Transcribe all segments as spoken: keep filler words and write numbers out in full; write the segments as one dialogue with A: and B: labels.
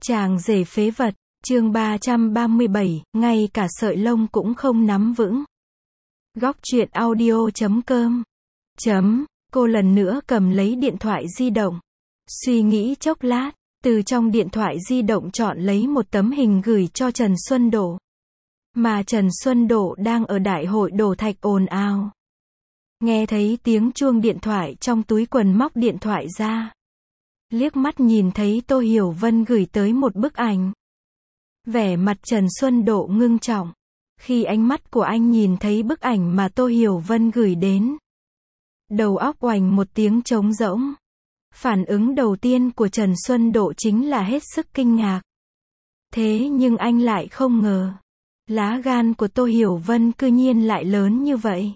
A: Chàng rể phế vật, chương ba trăm ba mươi bảy, ngay cả sợi lông cũng không nắm vững. Góc truyện audio chấm com. Chấm, cô lần nữa cầm lấy điện thoại di động. Suy nghĩ chốc lát, từ trong điện thoại di động chọn lấy một tấm hình gửi cho Trần Xuân Độ. Mà Trần Xuân Độ đang ở đại hội đổ thạch ồn ào. Nghe thấy tiếng chuông điện thoại trong túi quần móc điện thoại ra. Liếc mắt nhìn thấy Tô Hiểu Vân gửi tới một bức ảnh. Vẻ mặt Trần Xuân Độ ngưng trọng. Khi ánh mắt của anh nhìn thấy bức ảnh mà Tô Hiểu Vân gửi đến. Đầu óc oành một tiếng trống rỗng. Phản ứng đầu tiên của Trần Xuân Độ chính là hết sức kinh ngạc. Thế nhưng anh lại không ngờ. Lá gan của Tô Hiểu Vân cư nhiên lại lớn như vậy.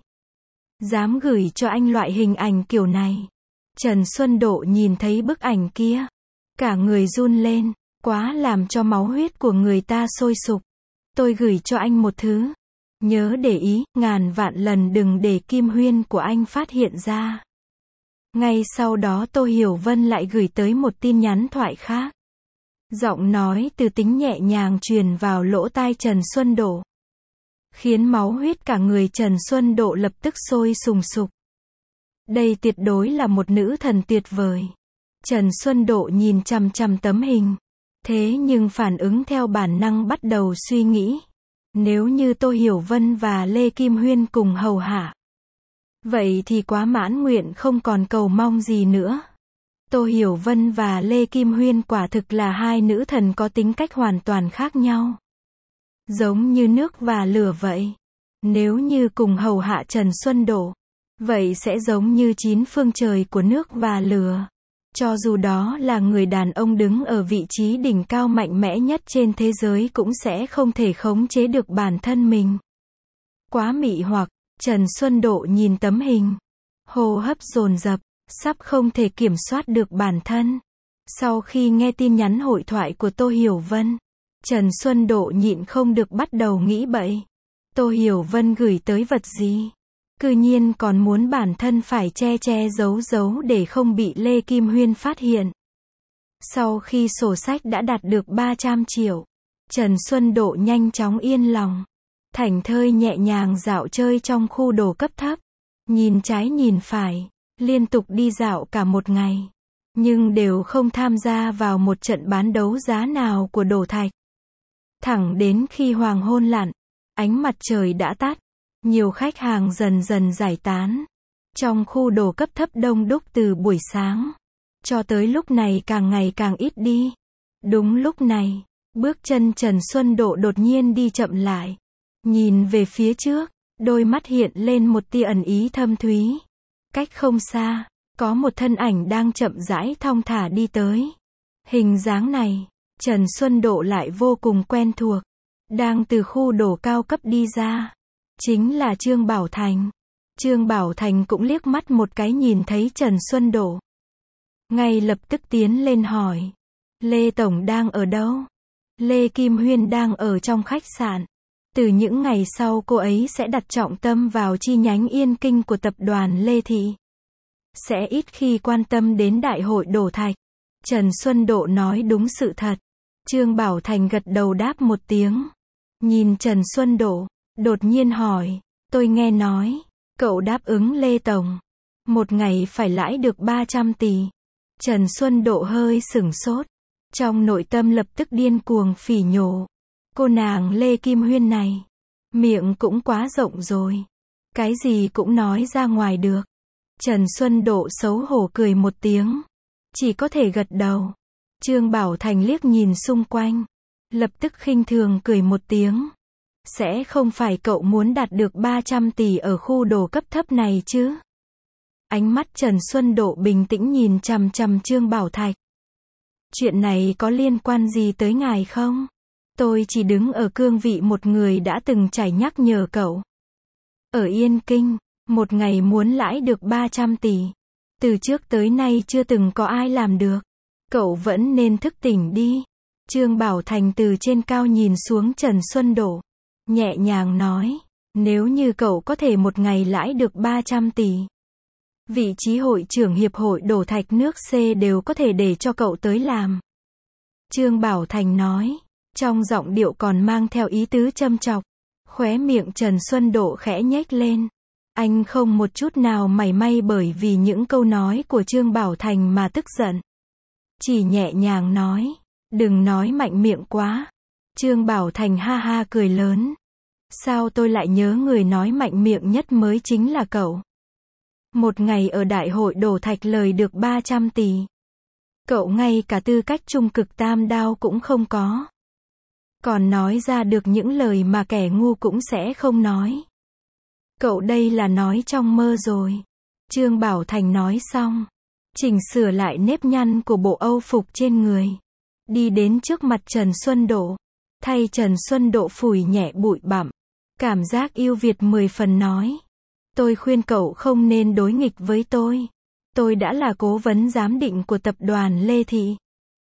A: Dám gửi cho anh loại hình ảnh kiểu này. Trần Xuân Độ nhìn thấy bức ảnh kia. Cả người run lên. Quá làm cho máu huyết của người ta sôi sục. Tôi gửi cho anh một thứ. Nhớ để ý, ngàn vạn lần đừng để Kim Huyên của anh phát hiện ra. Ngay sau đó Tô Hiểu Vân lại gửi tới một tin nhắn thoại khác. Giọng nói từ tính nhẹ nhàng truyền vào lỗ tai Trần Xuân Độ. Khiến máu huyết cả người Trần Xuân Độ lập tức sôi sùng sục. Đây tuyệt đối là một nữ thần tuyệt vời. Trần Xuân Độ nhìn chằm chằm tấm hình. Thế nhưng phản ứng theo bản năng bắt đầu suy nghĩ. Nếu như Tô Hiểu Vân và Lê Kim Huyên cùng hầu hạ. Vậy thì quá mãn nguyện không còn cầu mong gì nữa. Tô Hiểu Vân và Lê Kim Huyên quả thực là hai nữ thần có tính cách hoàn toàn khác nhau. Giống như nước và lửa vậy. Nếu như cùng hầu hạ Trần Xuân Độ. Vậy sẽ giống như chín phương trời của nước và lửa. Cho dù đó là người đàn ông đứng ở vị trí đỉnh cao mạnh mẽ nhất trên thế giới cũng sẽ không thể khống chế được bản thân mình. Quá mị hoặc, Trần Xuân Độ nhìn tấm hình. Hô hấp dồn dập, sắp không thể kiểm soát được bản thân. Sau khi nghe tin nhắn hội thoại của Tô Hiểu Vân, Trần Xuân Độ nhịn không được bắt đầu nghĩ bậy. Tô Hiểu Vân gửi tới vật gì? Cư nhiên còn muốn bản thân phải che che giấu giấu để không bị Lê Kim Huyên phát hiện. Sau khi sổ sách đã đạt được ba trăm triệu, Trần Xuân Độ nhanh chóng yên lòng. Thảnh thơi nhẹ nhàng dạo chơi trong khu đồ cấp thấp. Nhìn trái nhìn phải, liên tục đi dạo cả một ngày. Nhưng đều không tham gia vào một trận bán đấu giá nào của đồ thạch. Thẳng đến khi hoàng hôn lặn, ánh mặt trời đã tắt. Nhiều khách hàng dần dần giải tán. Trong khu đồ cấp thấp đông đúc từ buổi sáng. Cho tới lúc này càng ngày càng ít đi. Đúng lúc này, bước chân Trần Xuân Độ đột nhiên đi chậm lại. Nhìn về phía trước, đôi mắt hiện lên một tia ẩn ý thâm thúy. Cách không xa, có một thân ảnh đang chậm rãi thong thả đi tới. Hình dáng này, Trần Xuân Độ lại vô cùng quen thuộc. Đang từ khu đồ cao cấp đi ra. Chính là Trương Bảo Thành. Trương Bảo Thành cũng liếc mắt một cái nhìn thấy Trần Xuân Độ. Ngay lập tức tiến lên hỏi. Lê Tổng đang ở đâu? Lê Kim Huyên đang ở trong khách sạn. Từ những ngày sau cô ấy sẽ đặt trọng tâm vào chi nhánh Yên Kinh của tập đoàn Lê Thị. Sẽ ít khi quan tâm đến đại hội đổ thạch. Trần Xuân Độ nói đúng sự thật. Trương Bảo Thành gật đầu đáp một tiếng. Nhìn Trần Xuân Độ. Đột nhiên hỏi, tôi nghe nói, cậu đáp ứng Lê Tổng. Một ngày phải lãi được ba trăm tỷ. Trần Xuân Độ hơi sửng sốt. Trong nội tâm lập tức điên cuồng phỉ nhổ. Cô nàng Lê Kim Huyên này. Miệng cũng quá rộng rồi. Cái gì cũng nói ra ngoài được. Trần Xuân Độ xấu hổ cười một tiếng. Chỉ có thể gật đầu. Trương Bảo Thành liếc nhìn xung quanh. Lập tức khinh thường cười một tiếng. Sẽ không phải cậu muốn đạt được ba trăm tỷ ở khu đồ cấp thấp này chứ? Ánh mắt Trần Xuân Độ bình tĩnh nhìn chằm chằm Trương Bảo Thạch. Chuyện này có liên quan gì tới ngài không? Tôi chỉ đứng ở cương vị một người đã từng trải nhắc nhở cậu. Ở Yên Kinh, một ngày muốn lãi được ba trăm tỷ. Từ trước tới nay chưa từng có ai làm được. Cậu vẫn nên thức tỉnh đi. Trương Bảo Thành từ trên cao nhìn xuống Trần Xuân Độ. Nhẹ nhàng nói, nếu như cậu có thể một ngày lãi được ba trăm tỷ. Vị trí hội trưởng hiệp hội đổ thạch nước C đều có thể để cho cậu tới làm. Trương Bảo Thành nói, trong giọng điệu còn mang theo ý tứ châm chọc. Khóe miệng Trần Xuân Độ khẽ nhếch lên. Anh không một chút nào mảy may bởi vì những câu nói của Trương Bảo Thành mà tức giận. Chỉ nhẹ nhàng nói, đừng nói mạnh miệng quá. Trương Bảo Thành ha ha cười lớn. Sao tôi lại nhớ người nói mạnh miệng nhất mới chính là cậu. Một ngày ở đại hội đổ thạch lời được ba trăm tỷ. Cậu ngay cả tư cách trung cực tam đao cũng không có. Còn nói ra được những lời mà kẻ ngu cũng sẽ không nói. Cậu đây là nói trong mơ rồi. Trương Bảo Thành nói xong, chỉnh sửa lại nếp nhăn của bộ âu phục trên người. Đi đến trước mặt Trần Xuân Độ. Thay Trần Xuân Độ phủi nhẹ bụi bặm. Cảm giác yêu Việt mười phần nói. Tôi khuyên cậu không nên đối nghịch với tôi. Tôi đã là cố vấn giám định của tập đoàn Lê Thị.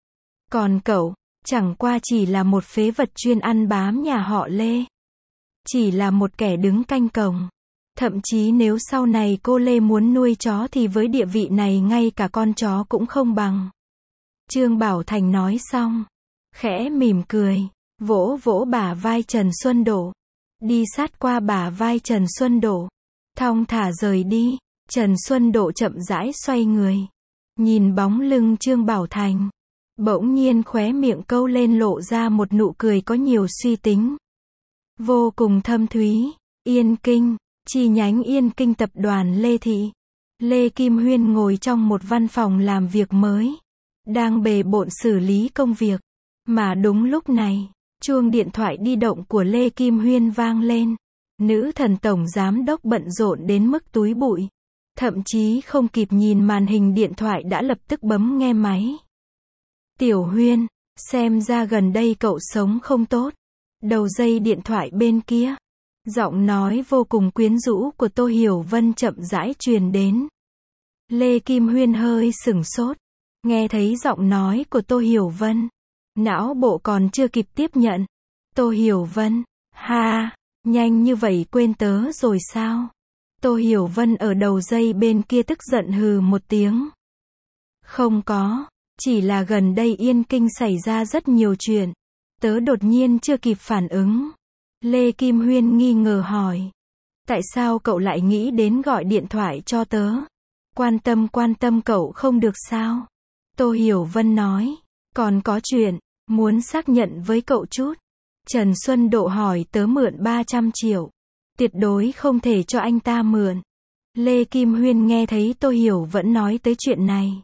A: Còn cậu, chẳng qua chỉ là một phế vật chuyên ăn bám nhà họ Lê. Chỉ là một kẻ đứng canh cổng. Thậm chí nếu sau này cô Lê muốn nuôi chó thì với địa vị này ngay cả con chó cũng không bằng. Trương Bảo Thành nói xong, khẽ mỉm cười, vỗ vỗ bả vai Trần Xuân Độ. Đi sát qua bả vai Trần Xuân Độ. Thong thả rời đi. Trần Xuân Độ chậm rãi xoay người. Nhìn bóng lưng Trương Bảo Thành. Bỗng nhiên khóe miệng câu lên lộ ra một nụ cười có nhiều suy tính. Vô cùng thâm thúy. Yên Kinh. Chi nhánh Yên Kinh tập đoàn Lê Thị. Lê Kim Huyên ngồi trong một văn phòng làm việc mới. Đang bề bộn xử lý công việc. Mà đúng lúc này, chuông điện thoại di động của Lê Kim Huyên vang lên. Nữ thần tổng giám đốc bận rộn đến mức túi bụi. Thậm chí không kịp nhìn màn hình điện thoại đã lập tức bấm nghe máy. Tiểu Huyên, xem ra gần đây cậu sống không tốt. Đầu dây điện thoại bên kia. Giọng nói vô cùng quyến rũ của Tô Hiểu Vân chậm rãi truyền đến. Lê Kim Huyên hơi sửng sốt. Nghe thấy giọng nói của Tô Hiểu Vân. Não bộ còn chưa kịp tiếp nhận. Tô Hiểu Vân, ha, nhanh như vậy quên tớ rồi sao? Tô Hiểu Vân ở đầu dây bên kia tức giận hừ một tiếng. Không có, chỉ là gần đây Yên Kinh xảy ra rất nhiều chuyện. Tớ đột nhiên chưa kịp phản ứng. Lê Kim Huyên nghi ngờ hỏi. Tại sao cậu lại nghĩ đến gọi điện thoại cho tớ? Quan tâm quan tâm cậu không được sao? Tô Hiểu Vân nói. Còn có chuyện, muốn xác nhận với cậu chút. Trần Xuân Độ hỏi tớ mượn ba trăm triệu. Tuyệt đối không thể cho anh ta mượn. Lê Kim Huyên nghe thấy Tô Hiểu vẫn nói tới chuyện này.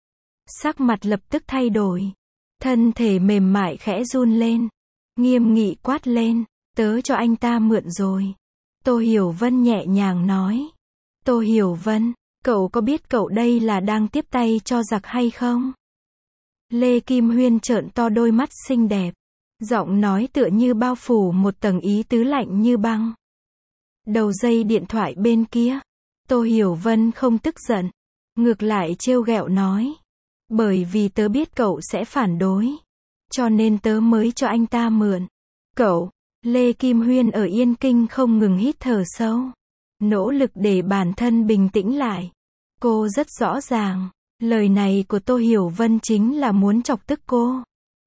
A: Sắc mặt lập tức thay đổi. Thân thể mềm mại khẽ run lên. Nghiêm nghị quát lên. Tớ cho anh ta mượn rồi. Tô Hiểu Vân nhẹ nhàng nói. Tô Hiểu Vân, cậu có biết cậu đây là đang tiếp tay cho giặc hay không? Lê Kim Huyên trợn to đôi mắt xinh đẹp. Giọng nói tựa như bao phủ một tầng ý tứ lạnh như băng. Đầu dây điện thoại bên kia. Tô Hiểu Vân không tức giận. Ngược lại trêu ghẹo nói. Bởi vì tớ biết cậu sẽ phản đối. Cho nên tớ mới cho anh ta mượn. Cậu, Lê Kim Huyên ở Yên Kinh không ngừng hít thở sâu. Nỗ lực để bản thân bình tĩnh lại. Cô rất rõ ràng. Lời này của Tô Hiểu Vân chính là muốn chọc tức cô.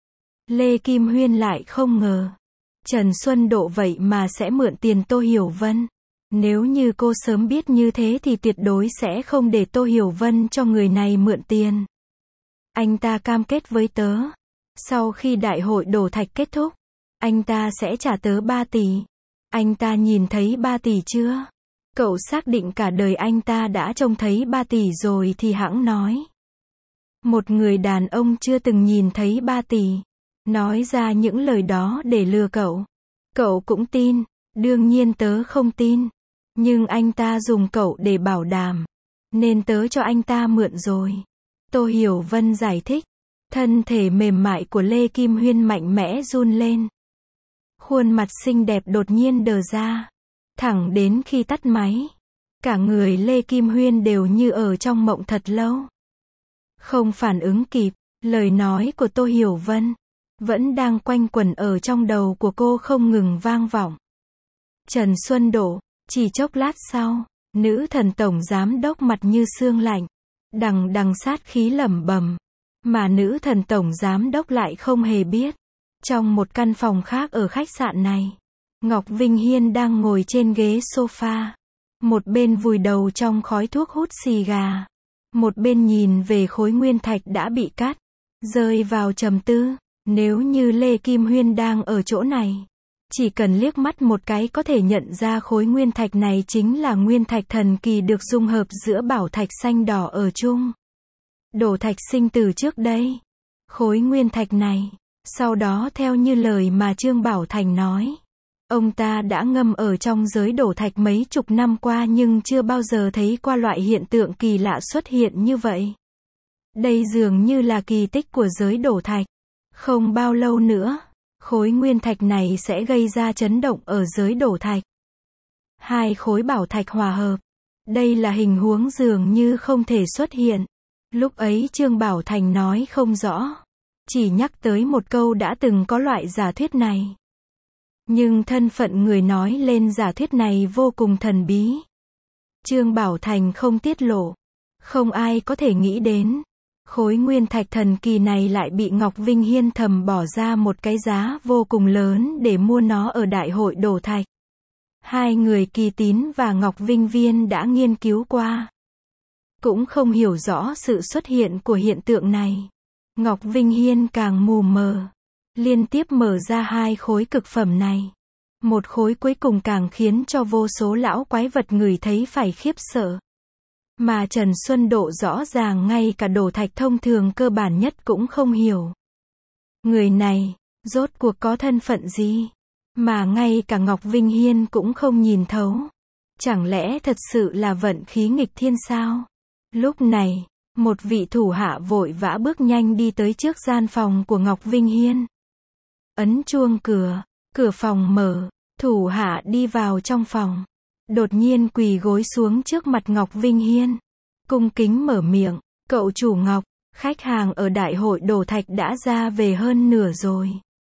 A: Lê Kim Huyên lại không ngờ. Trần Xuân Độ vậy mà sẽ mượn tiền Tô Hiểu Vân. Nếu như cô sớm biết như thế thì tuyệt đối sẽ không để Tô Hiểu Vân cho người này mượn tiền. Anh ta cam kết với tớ. Sau khi đại hội đổ thạch kết thúc, anh ta sẽ trả tớ ba tỷ. Anh ta nhìn thấy ba tỷ chưa? Cậu xác định cả đời anh ta đã trông thấy ba tỷ rồi thì hẵng nói. Một người đàn ông chưa từng nhìn thấy ba tỷ. Nói ra những lời đó để lừa cậu. Cậu cũng tin. Đương nhiên tớ không tin. Nhưng anh ta dùng cậu để bảo đảm. Nên tớ cho anh ta mượn rồi. Tô Hiểu Vân giải thích. Thân thể mềm mại của Lê Kim Huyên mạnh mẽ run lên. Khuôn mặt xinh đẹp đột nhiên đờ ra. Thẳng đến khi tắt máy. Cả người Lê Kim Huyên đều như ở trong mộng thật lâu. Không phản ứng kịp. Lời nói của Tô Hiểu Vân vẫn đang quanh quẩn ở trong đầu của cô không ngừng vang vọng. Trần Xuân Độ. Chỉ chốc lát sau, nữ thần tổng giám đốc mặt như xương lạnh. Đằng đằng sát khí lẩm bẩm. Mà nữ thần tổng giám đốc lại không hề biết. Trong một căn phòng khác ở khách sạn này, Ngọc Vinh Hiên đang ngồi trên ghế sofa. Một bên vùi đầu trong khói thuốc hút xì gà. Một bên nhìn về khối nguyên thạch đã bị cắt. Rơi vào trầm tư. Nếu như Lê Kim Huyên đang ở chỗ này, chỉ cần liếc mắt một cái có thể nhận ra khối nguyên thạch này chính là nguyên thạch thần kỳ được dung hợp giữa bảo thạch xanh đỏ ở chung. Đổ thạch sinh từ trước đây. Khối nguyên thạch này, sau đó theo như lời mà Trương Bảo Thành nói, ông ta đã ngâm ở trong giới đổ thạch mấy chục năm qua nhưng chưa bao giờ thấy qua loại hiện tượng kỳ lạ xuất hiện như vậy. Đây dường như là kỳ tích của giới đổ thạch. Không bao lâu nữa, khối nguyên thạch này sẽ gây ra chấn động ở giới đổ thạch. Hai khối bảo thạch hòa hợp. Đây là hình huống dường như không thể xuất hiện. Lúc ấy Trương Bảo Thành nói không rõ. Chỉ nhắc tới một câu đã từng có loại giả thuyết này. Nhưng thân phận người nói lên giả thuyết này vô cùng thần bí. Trương Bảo Thành không tiết lộ. Không ai có thể nghĩ đến. Khối nguyên thạch thần kỳ này lại bị Ngọc Vinh Hiên thầm bỏ ra một cái giá vô cùng lớn để mua nó ở đại hội đổ thạch. Hai người Kỳ Tín và Ngọc Vinh Viên đã nghiên cứu qua. Cũng không hiểu rõ sự xuất hiện của hiện tượng này. Ngọc Vinh Hiên càng mù mờ. Liên tiếp mở ra hai khối cực phẩm này. Một khối cuối cùng càng khiến cho vô số lão quái vật người thấy phải khiếp sợ. Mà Trần Xuân Độ rõ ràng ngay cả đổ thạch thông thường cơ bản nhất cũng không hiểu. Người này, rốt cuộc có thân phận gì? Mà ngay cả Ngọc Vinh Hiên cũng không nhìn thấu. Chẳng lẽ thật sự là vận khí nghịch thiên sao? Lúc này, một vị thủ hạ vội vã bước nhanh đi tới trước gian phòng của Ngọc Vinh Hiên. Ấn chuông cửa, cửa phòng mở, thủ hạ đi vào trong phòng. Đột nhiên quỳ gối xuống trước mặt Ngọc Vinh Hiên. Cung kính mở miệng, cậu chủ Ngọc, khách hàng ở đại hội đổ thạch đã ra về hơn nửa rồi.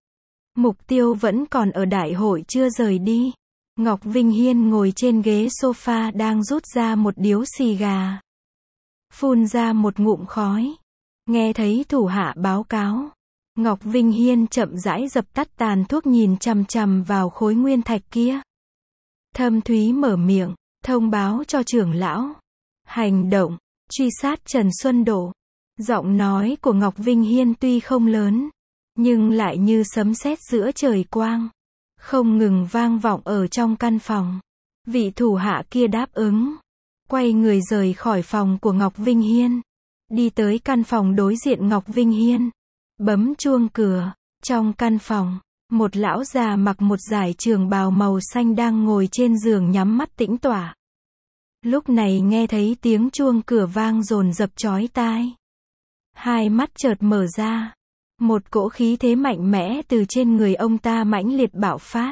A: Mục tiêu vẫn còn ở đại hội chưa rời đi. Ngọc Vinh Hiên ngồi trên ghế sofa đang rút ra một điếu xì gà. Phun ra một ngụm khói. Nghe thấy thủ hạ báo cáo. Ngọc Vinh Hiên chậm rãi dập tắt tàn thuốc nhìn chằm chằm vào khối nguyên thạch kia. Thâm thúy mở miệng, thông báo cho trưởng lão. Hành động, truy sát Trần Xuân Độ. Giọng nói của Ngọc Vinh Hiên tuy không lớn, nhưng lại như sấm sét giữa trời quang. Không ngừng vang vọng ở trong căn phòng. Vị thủ hạ kia đáp ứng. Quay người rời khỏi phòng của Ngọc Vinh Hiên. Đi tới căn phòng đối diện Ngọc Vinh Hiên. Bấm chuông cửa. Trong căn phòng, một lão già mặc một dải trường bào màu xanh đang ngồi trên giường nhắm mắt tĩnh tọa. Lúc này nghe thấy tiếng chuông cửa vang dồn dập chói tai. Hai mắt chợt mở ra. Một cỗ khí thế mạnh mẽ từ trên người ông ta mãnh liệt bạo phát.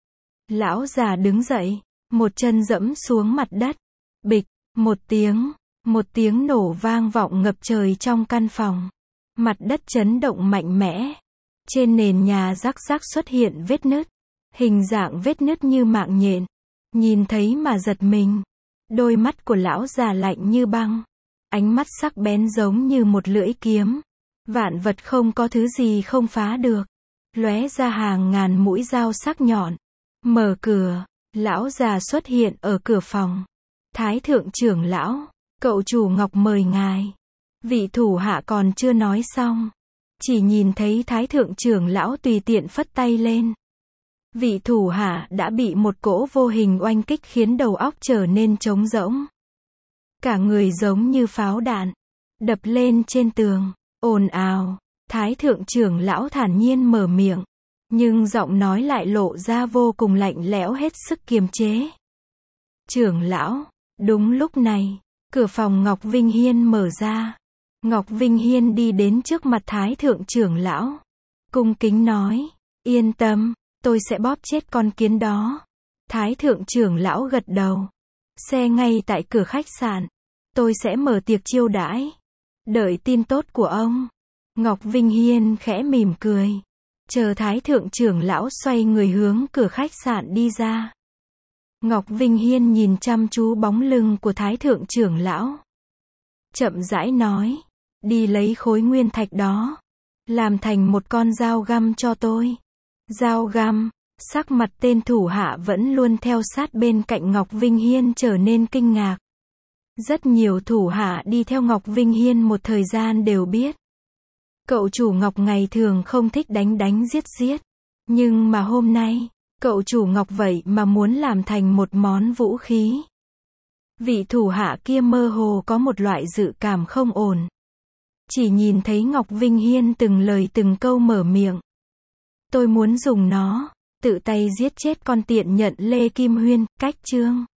A: Lão già đứng dậy, một chân dẫm xuống mặt đất. Bịch, một tiếng, một tiếng nổ vang vọng ngập trời trong căn phòng. Mặt đất chấn động mạnh mẽ. Trên nền nhà rắc rắc xuất hiện vết nứt. Hình dạng vết nứt như mạng nhện. Nhìn thấy mà giật mình. Đôi mắt của lão già lạnh như băng. Ánh mắt sắc bén giống như một lưỡi kiếm. Vạn vật không có thứ gì không phá được. Lóe ra hàng ngàn mũi dao sắc nhọn. Mở cửa, lão già xuất hiện ở cửa phòng. Thái thượng trưởng lão, cậu chủ Ngọc mời ngài. Vị thủ hạ còn chưa nói xong. Chỉ nhìn thấy thái thượng trưởng lão tùy tiện phất tay lên. Vị thủ hạ đã bị một cỗ vô hình oanh kích khiến đầu óc trở nên trống rỗng. Cả người giống như pháo đạn. Đập lên trên tường. Ồn ào. Thái thượng trưởng lão thản nhiên mở miệng. Nhưng giọng nói lại lộ ra vô cùng lạnh lẽo hết sức kiềm chế. Trưởng lão. Đúng lúc này, cửa phòng Ngọc Vinh Hiên mở ra. Ngọc Vinh Hiên đi đến trước mặt thái thượng trưởng lão. Cung kính nói. Yên tâm, tôi sẽ bóp chết con kiến đó. Thái thượng trưởng lão gật đầu. Xe ngay tại cửa khách sạn. Tôi sẽ mở tiệc chiêu đãi. Đợi tin tốt của ông. Ngọc Vinh Hiên khẽ mỉm cười. Chờ thái thượng trưởng lão xoay người hướng cửa khách sạn đi ra. Ngọc Vinh Hiên nhìn chăm chú bóng lưng của thái thượng trưởng lão. Chậm rãi nói. đi lấy khối nguyên thạch đó, làm thành một con dao găm cho tôi. Dao găm, sắc mặt tên thủ hạ vẫn luôn theo sát bên cạnh Ngọc Vinh Hiên trở nên kinh ngạc. Rất nhiều thủ hạ đi theo Ngọc Vinh Hiên một thời gian đều biết. Cậu chủ Ngọc ngày thường không thích đánh đánh giết giết. Nhưng mà hôm nay, cậu chủ Ngọc vậy mà muốn làm thành một món vũ khí. Vị thủ hạ kia mơ hồ có một loại dự cảm không ổn. Chỉ nhìn thấy Ngọc Vinh Hiên từng lời từng câu mở miệng. Tôi muốn dùng nó, tự tay giết chết con tiện nhận Lê Kim Huyên, cách chương.